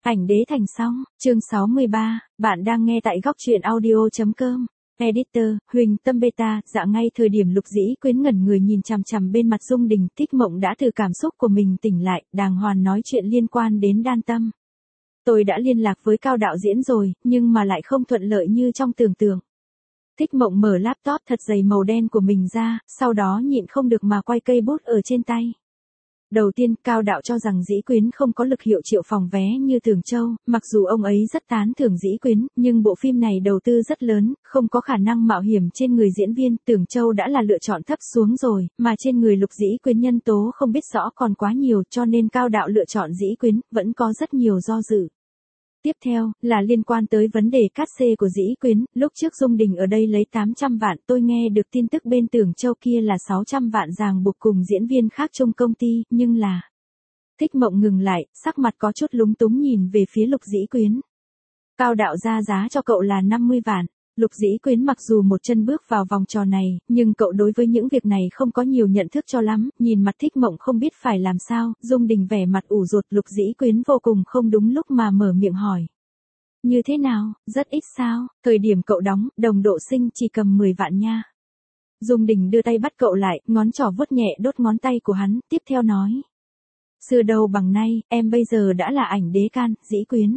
Ảnh đế thành xong, chương 63, bạn đang nghe tại góc truyện audio.com. Editor, Huỳnh Tâm Beta, dạ ngay thời điểm Lục Dĩ Quyến ngẩn người nhìn chằm chằm bên mặt Dung Đình, Thích Mộng đã từ cảm xúc của mình tỉnh lại, đàng hoàng nói chuyện liên quan đến Đan Tâm. Tôi đã liên lạc với Cao đạo diễn rồi, nhưng mà lại không thuận lợi như trong tưởng tượng. Thích Mộng mở laptop thật dày màu đen của mình ra, sau đó nhịn không được mà quay cây bút ở trên tay. Đầu tiên, Cao đạo cho rằng Dĩ Quyến không có lực hiệu triệu phòng vé như Tưởng Châu, mặc dù ông ấy rất tán thưởng Dĩ Quyến, nhưng bộ phim này đầu tư rất lớn, không có khả năng mạo hiểm trên người diễn viên, Tưởng Châu đã là lựa chọn thấp xuống rồi, mà trên người Lục Dĩ Quyến nhân tố không biết rõ còn quá nhiều, cho nên Cao đạo lựa chọn Dĩ Quyến, vẫn có rất nhiều do dự. Tiếp theo, là liên quan tới vấn đề cát xê của Dĩ Quyến, lúc trước Dung Đình ở đây lấy 800 vạn, tôi nghe được tin tức bên Tưởng Châu kia là 600 vạn ràng buộc cùng diễn viên khác chung công ty, nhưng là... Thích Mộng ngừng lại, sắc mặt có chút lúng túng nhìn về phía Lục Dĩ Quyến. Cao đạo ra giá cho cậu là 50 vạn. Lục Dĩ Quyến mặc dù một chân bước vào vòng trò này, nhưng cậu đối với những việc này không có nhiều nhận thức cho lắm, nhìn mặt Thích Mộng không biết phải làm sao, Dung Đình vẻ mặt ủ rột, Lục Dĩ Quyến vô cùng không đúng lúc mà mở miệng hỏi. Như thế nào, rất ít sao, thời điểm cậu đóng, đồng độ sinh chỉ cầm 10 vạn nha. Dung Đình đưa tay bắt cậu lại, ngón trỏ vuốt nhẹ đốt ngón tay của hắn, tiếp theo nói. Xưa đâu bằng nay, em bây giờ đã là ảnh đế can, Dĩ Quyến.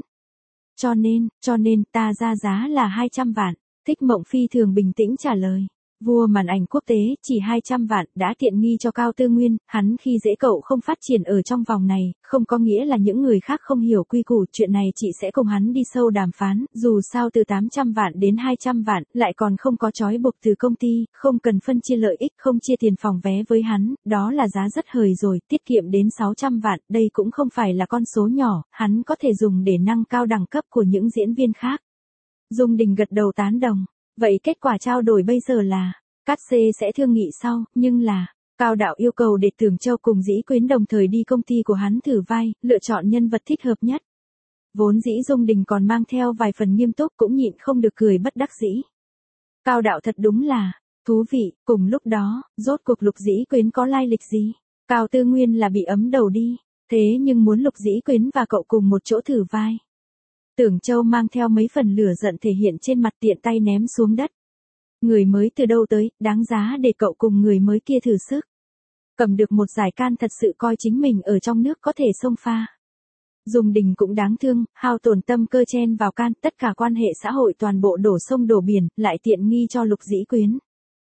Cho nên, ta ra giá là 200 vạn. Thích Mộng phi thường bình tĩnh trả lời. Vua màn ảnh quốc tế, chỉ 200 vạn, đã tiện nghi cho Cao Tư Nguyên, hắn khi dễ cậu không phát triển ở trong vòng này, không có nghĩa là những người khác không hiểu quy củ, chuyện này chị sẽ cùng hắn đi sâu đàm phán, dù sao từ 800 vạn đến 200 vạn, lại còn không có trói buộc từ công ty, không cần phân chia lợi ích, không chia tiền phòng vé với hắn, đó là giá rất hời rồi, tiết kiệm đến 600 vạn, đây cũng không phải là con số nhỏ, hắn có thể dùng để nâng cao đẳng cấp của những diễn viên khác. Dung Đình gật đầu tán đồng. Vậy kết quả trao đổi bây giờ là, cát xê sẽ thương nghị sau, nhưng là, Cao đạo yêu cầu để Tưởng Châu cùng Dĩ Quyến đồng thời đi công ty của hắn thử vai, lựa chọn nhân vật thích hợp nhất. Vốn dĩ Dung Đình còn mang theo vài phần nghiêm túc cũng nhịn không được cười bất đắc dĩ. Cao đạo thật đúng là, thú vị, cùng lúc đó, rốt cuộc Lục Dĩ Quyến có lai lịch gì? Cao Tư Nguyên là bị ấm đầu đi, thế nhưng muốn Lục Dĩ Quyến và cậu cùng một chỗ thử vai. Tưởng Châu mang theo mấy phần lửa giận thể hiện trên mặt, tiện tay ném xuống đất. Người mới từ đâu tới, đáng giá để cậu cùng người mới kia thử sức. Cầm được một giải can thật sự coi chính mình ở trong nước có thể xông pha. Dung Đình cũng đáng thương, hao tổn tâm cơ chen vào can, tất cả quan hệ xã hội toàn bộ đổ sông đổ biển, lại tiện nghi cho Lục Dĩ Quyến.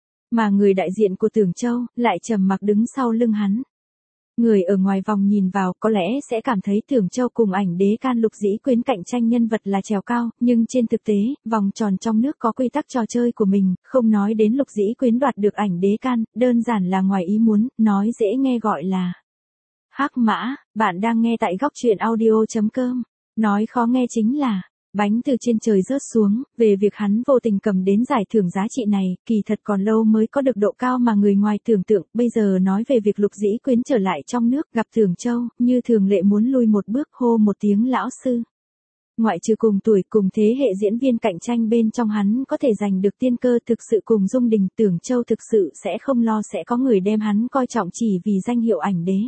Mà người đại diện của Tưởng Châu, lại trầm mặc đứng sau lưng hắn. Người ở ngoài vòng nhìn vào có lẽ sẽ cảm thấy Tưởng Châu cùng ảnh đế can Lục Dĩ Quyến cạnh tranh nhân vật là trèo cao, nhưng trên thực tế, vòng tròn trong nước có quy tắc trò chơi của mình, không nói đến Lục Dĩ Quyến đoạt được ảnh đế can, đơn giản là ngoài ý muốn, nói dễ nghe gọi là hắc mã, bạn đang nghe tại góc truyện audio.com, nói khó nghe chính là bánh từ trên trời rớt xuống, về việc hắn vô tình cầm đến giải thưởng giá trị này, kỳ thật còn lâu mới có được độ cao mà người ngoài tưởng tượng, bây giờ nói về việc Lục Dĩ Quyến trở lại trong nước, gặp Tưởng Châu, như thường lệ muốn lui một bước hô một tiếng lão sư. Ngoại trừ cùng tuổi cùng thế hệ diễn viên cạnh tranh bên trong hắn có thể giành được tiên cơ thực sự cùng Dung Đình, Tưởng Châu thực sự sẽ không lo sẽ có người đem hắn coi trọng chỉ vì danh hiệu ảnh đế.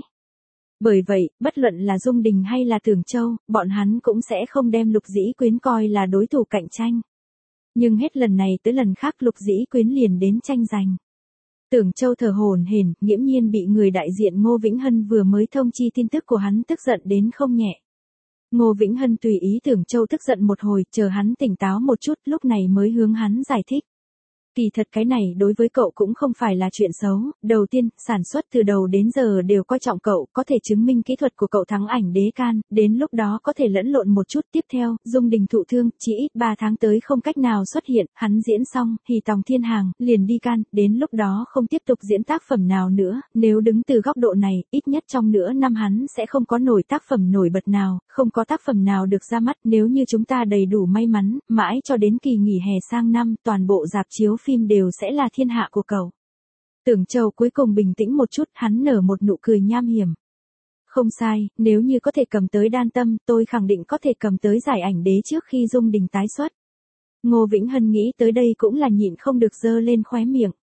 Bởi vậy, bất luận là Dung Đình hay là Tưởng Châu, bọn hắn cũng sẽ không đem Lục Dĩ Quyến coi là đối thủ cạnh tranh. Nhưng hết lần này tới lần khác Lục Dĩ Quyến liền đến tranh giành. Tưởng Châu thở hổn hển, nghiễm nhiên bị người đại diện Ngô Vĩnh Hân vừa mới thông chi tin tức của hắn tức giận đến không nhẹ. Ngô Vĩnh Hân tùy ý Tưởng Châu tức giận một hồi, chờ hắn tỉnh táo một chút, lúc này mới hướng hắn giải thích. Kỳ thật cái này đối với cậu cũng không phải là chuyện xấu, đầu tiên, sản xuất từ đầu đến giờ đều coi trọng cậu, có thể chứng minh kỹ thuật của cậu thắng ảnh đế can, đến lúc đó có thể lẫn lộn một chút. Tiếp theo, Dung Đình thụ thương, chỉ ít 3 tháng tới không cách nào xuất hiện, hắn diễn xong, thì tòng thiên hàng, liền đi can, đến lúc đó không tiếp tục diễn tác phẩm nào nữa, nếu đứng từ góc độ này, ít nhất trong nửa năm hắn sẽ không có nổi tác phẩm nổi bật nào, không có tác phẩm nào được ra mắt, nếu như chúng ta đầy đủ may mắn, mãi cho đến kỳ nghỉ hè sang năm, toàn bộ rạp chiếu phim đều sẽ là thiên hạ của cậu. Tưởng Châu cuối cùng bình tĩnh một chút, hắn nở một nụ cười nham hiểm. Không sai, nếu như có thể cầm tới Đan Tâm, tôi khẳng định có thể cầm tới giải ảnh đế trước khi Dung Đình tái xuất. Ngô Vĩnh Hân nghĩ tới đây cũng là nhịn không được giơ lên khóe miệng.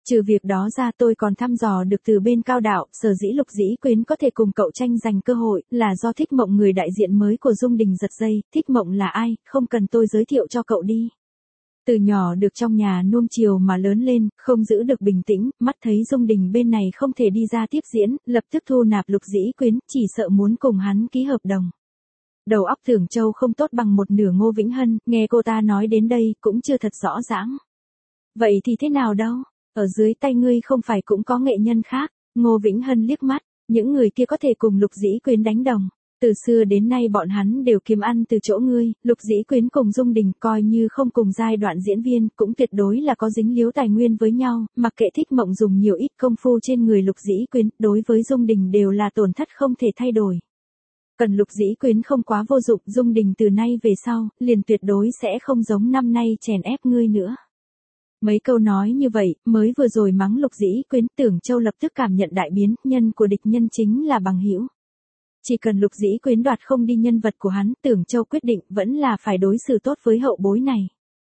Trừ việc đó ra tôi còn thăm dò được từ bên Cao Đạo, sở dĩ Lục Dĩ Quyến có thể cùng cậu tranh giành cơ hội, là do Thích Mộng người đại diện mới của Dung Đình giật dây. Thích Mộng là ai, không cần tôi giới thiệu cho cậu đi. Từ nhỏ được trong nhà nuông chiều mà lớn lên, không giữ được bình tĩnh, mắt thấy Dung Đình bên này không thể đi ra tiếp diễn, lập tức thu nạp Lục Dĩ Quyến, chỉ sợ muốn cùng hắn ký hợp đồng. Đầu óc Tưởng Châu không tốt bằng một nửa Ngô Vĩnh Hân, nghe cô ta nói đến đây cũng chưa thật rõ ràng. Vậy thì thế nào đâu, ở dưới tay ngươi không phải cũng có nghệ nhân khác. Ngô Vĩnh Hân liếc mắt, những người kia có thể cùng Lục Dĩ Quyến đánh đồng. Từ xưa đến nay bọn hắn đều kiếm ăn từ chỗ ngươi. Lục Dĩ Quyến cùng Dung Đình coi như không cùng giai đoạn diễn viên, cũng tuyệt đối là có dính líu tài nguyên với nhau, mặc kệ Thích Mộng dùng nhiều ít công phu trên người Lục Dĩ Quyến, đối với Dung Đình đều là tổn thất không thể thay đổi. Cần Lục Dĩ Quyến không quá vô dụng, Dung Đình từ nay về sau, liền tuyệt đối sẽ không giống năm nay chèn ép ngươi nữa. Mấy câu nói như vậy, mới vừa rồi mắng Lục Dĩ Quyến, Tưởng Châu lập tức cảm nhận đại biến, nhân của địch nhân chính là bằng hữu. Chỉ cần Lục Dĩ Quyến đoạt không đi nhân vật của hắn, Tưởng Châu quyết định vẫn là phải đối xử tốt với hậu bối này.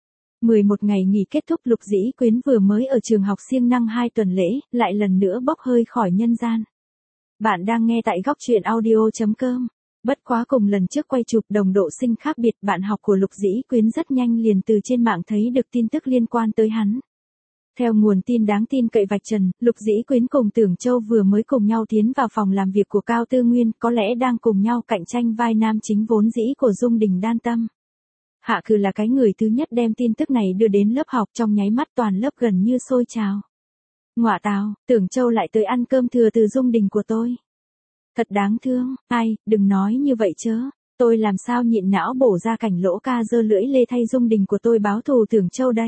11 ngày nghỉ kết thúc, Lục Dĩ Quyến vừa mới ở trường học siêng năng 2 tuần lễ, lại lần nữa bốc hơi khỏi nhân gian. Bạn đang nghe tại góc truyện audio.com. Bất quá cùng lần trước quay chụp đồng độ sinh khác biệt, bạn học của Lục Dĩ Quyến rất nhanh liền từ trên mạng thấy được tin tức liên quan tới hắn. Theo nguồn tin đáng tin cậy vạch trần, Lục Dĩ Quyến cùng Tưởng Châu vừa mới cùng nhau tiến vào phòng làm việc của Cao Tư Nguyên, có lẽ đang cùng nhau cạnh tranh vai nam chính vốn dĩ của Dung Đình Đan Tâm. Hạ Cừ là cái người thứ nhất đem tin tức này đưa đến lớp học, trong nháy mắt toàn lớp gần như sôi trào. Ngọa tào, Tưởng Châu lại tới ăn cơm thừa từ Dung Đình của tôi. Thật đáng thương, ai, đừng nói như vậy chớ. Tôi làm sao nhịn não bổ ra cảnh Lỗ ca giơ lưỡi lê thay Dung Đình của tôi báo thù Tưởng Châu đây.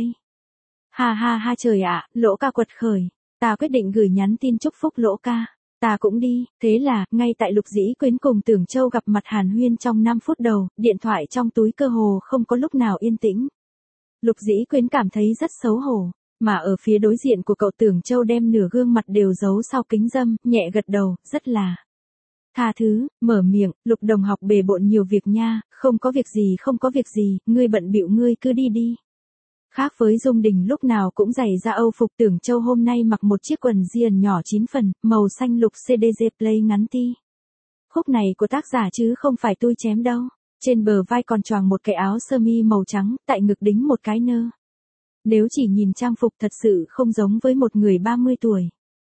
Ha ha ha trời ạ, Lỗ ca quật khởi. Ta quyết định gửi nhắn tin chúc phúc Lỗ ca. Ta cũng đi. Thế là, ngay tại Lục Dĩ Quyến cùng Tưởng Châu gặp mặt hàn huyên trong 5 phút đầu, điện thoại trong túi cơ hồ không có lúc nào yên tĩnh. Lục Dĩ Quyến cảm thấy rất xấu hổ. Mà ở phía đối diện của cậu, Tưởng Châu đem nửa gương mặt đều giấu sau kính râm, nhẹ gật đầu, rất là tha thứ, mở miệng, Lục đồng học bề bộn nhiều việc nha, không có việc gì, ngươi bận bịu ngươi cứ đi đi. Khác với Dung Đình lúc nào cũng giày ra Âu phục, Tưởng Châu hôm nay mặc một chiếc quần jean nhỏ 9 phần, màu xanh lục CDG play ngắn ti. Khúc này của tác giả chứ không phải tôi chém đâu. Trên bờ vai còn choàng một cái áo sơ mi màu trắng, tại ngực đính một cái nơ. Nếu chỉ nhìn trang phục thật sự không giống với một người 30 tuổi.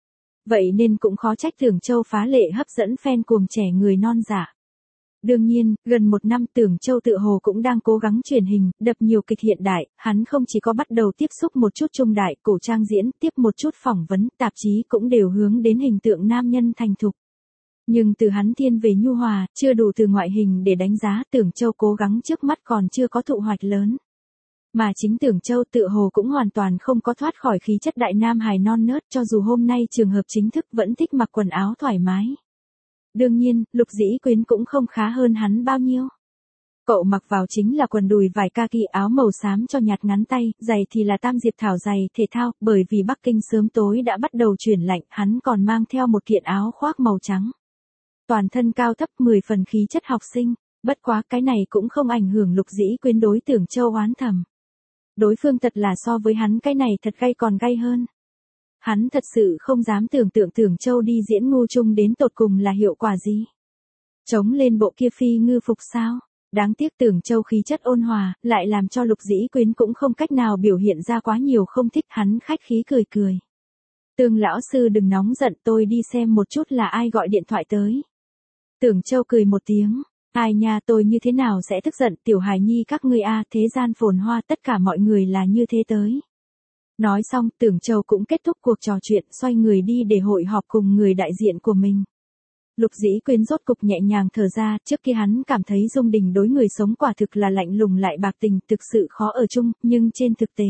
Vậy nên cũng khó trách Tưởng Châu phá lệ hấp dẫn fan cuồng trẻ người non dạ. Đương nhiên, gần 1 năm Tưởng Châu tự hồ cũng đang cố gắng truyền hình, đập nhiều kịch hiện đại, hắn không chỉ có bắt đầu tiếp xúc một chút trung đại, cổ trang diễn, tiếp một chút phỏng vấn, tạp chí cũng đều hướng đến hình tượng nam nhân thành thục. Nhưng từ hắn thiên về nhu hòa, chưa đủ từ ngoại hình để đánh giá, Tưởng Châu cố gắng trước mắt còn chưa có thụ hoạch lớn. Mà chính Tưởng Châu tự hồ cũng hoàn toàn không có thoát khỏi khí chất đại nam hài non nớt, cho dù hôm nay trường hợp chính thức vẫn thích mặc quần áo thoải mái. Đương nhiên, Lục Dĩ Quyến cũng không khá hơn hắn bao nhiêu. Cậu mặc vào chính là quần đùi vải kaki, áo màu xám cho nhạt ngắn tay, giày thì là Tam Diệp Thảo giày thể thao, bởi vì Bắc Kinh sớm tối đã bắt đầu chuyển lạnh, hắn còn mang theo một kiện áo khoác màu trắng. Toàn thân cao thấp 10 phần khí chất học sinh, bất quá cái này cũng không ảnh hưởng Lục Dĩ Quyến đối Tưởng Châu oán thầm. Đối phương thật là so với hắn cái này thật gay còn gay hơn. Hắn thật sự không dám tưởng tượng Tưởng Châu đi diễn ngu chung đến tột cùng là hiệu quả gì. Chống lên bộ kia phi ngư phục sao? Đáng tiếc Tưởng Châu khí chất ôn hòa, lại làm cho Lục Dĩ Quyến cũng không cách nào biểu hiện ra quá nhiều không thích, hắn khách khí cười cười. Tưởng lão sư đừng nóng giận, tôi đi xem một chút là ai gọi điện thoại tới. Tưởng Châu cười một tiếng. Ai nha, tôi như thế nào sẽ tức giận, tiểu hài nhi các ngươi a, thế gian phồn hoa tất cả mọi người là như thế tới. Nói xong, Tưởng Châu cũng kết thúc cuộc trò chuyện, xoay người đi để hội họp cùng người đại diện của mình. Lục Dĩ Quyến rốt cục nhẹ nhàng thở ra, trước kia hắn cảm thấy Dung Đình đối người sống quả thực là lạnh lùng lại bạc tình, thực sự khó ở chung, nhưng trên thực tế.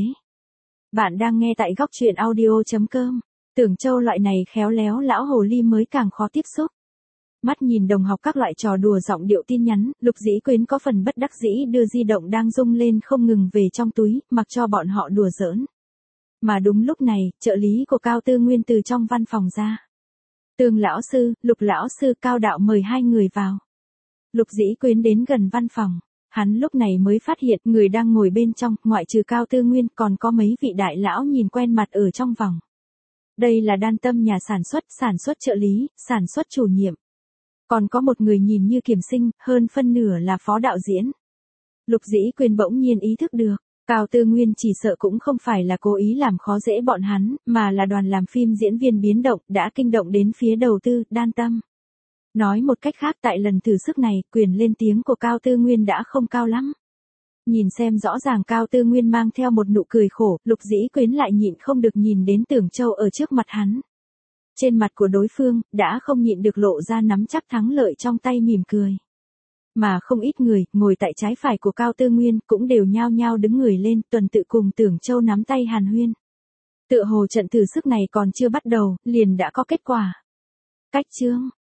Bạn đang nghe tại góc truyện audio.com, Tưởng Châu loại này khéo léo lão hồ ly mới càng khó tiếp xúc. Mắt nhìn đồng học các loại trò đùa giọng điệu tin nhắn, Lục Dĩ Quyến có phần bất đắc dĩ đưa di động đang rung lên không ngừng về trong túi, mặc cho bọn họ đùa giỡn. Mà đúng lúc này, trợ lý của Cao Tư Nguyên từ trong văn phòng ra. Tưởng lão sư, Lục lão sư, Cao đạo mời 2 người vào. Lục Dĩ Quyến đến gần văn phòng. Hắn lúc này mới phát hiện người đang ngồi bên trong, ngoại trừ Cao Tư Nguyên còn có mấy vị đại lão nhìn quen mặt ở trong vòng. Đây là Đan Tâm nhà sản xuất trợ lý, sản xuất chủ nhiệm. Còn có một người nhìn như kiểm sinh, hơn phân nửa là phó đạo diễn. Lục Dĩ Quyên bỗng nhiên ý thức được, Cao Tư Nguyên chỉ sợ cũng không phải là cố ý làm khó dễ bọn hắn, mà là đoàn làm phim diễn viên biến động, đã kinh động đến phía đầu tư, Đan Tâm. Nói một cách khác, tại lần thử sức này, quyền lên tiếng của Cao Tư Nguyên đã không cao lắm. Nhìn xem rõ ràng Cao Tư Nguyên mang theo một nụ cười khổ, Lục Dĩ Quyến lại nhịn không được nhìn đến Tưởng Châu ở trước mặt hắn. Trên mặt của đối phương, đã không nhịn được lộ ra nắm chắc thắng lợi trong tay mỉm cười. Mà không ít người, ngồi tại trái phải của Cao Tư Nguyên, cũng đều nhao nhao đứng người lên, tuần tự cùng Tưởng Châu nắm tay hàn huyên. Tựa hồ trận thử sức này còn chưa bắt đầu, liền đã có kết quả. Cách chương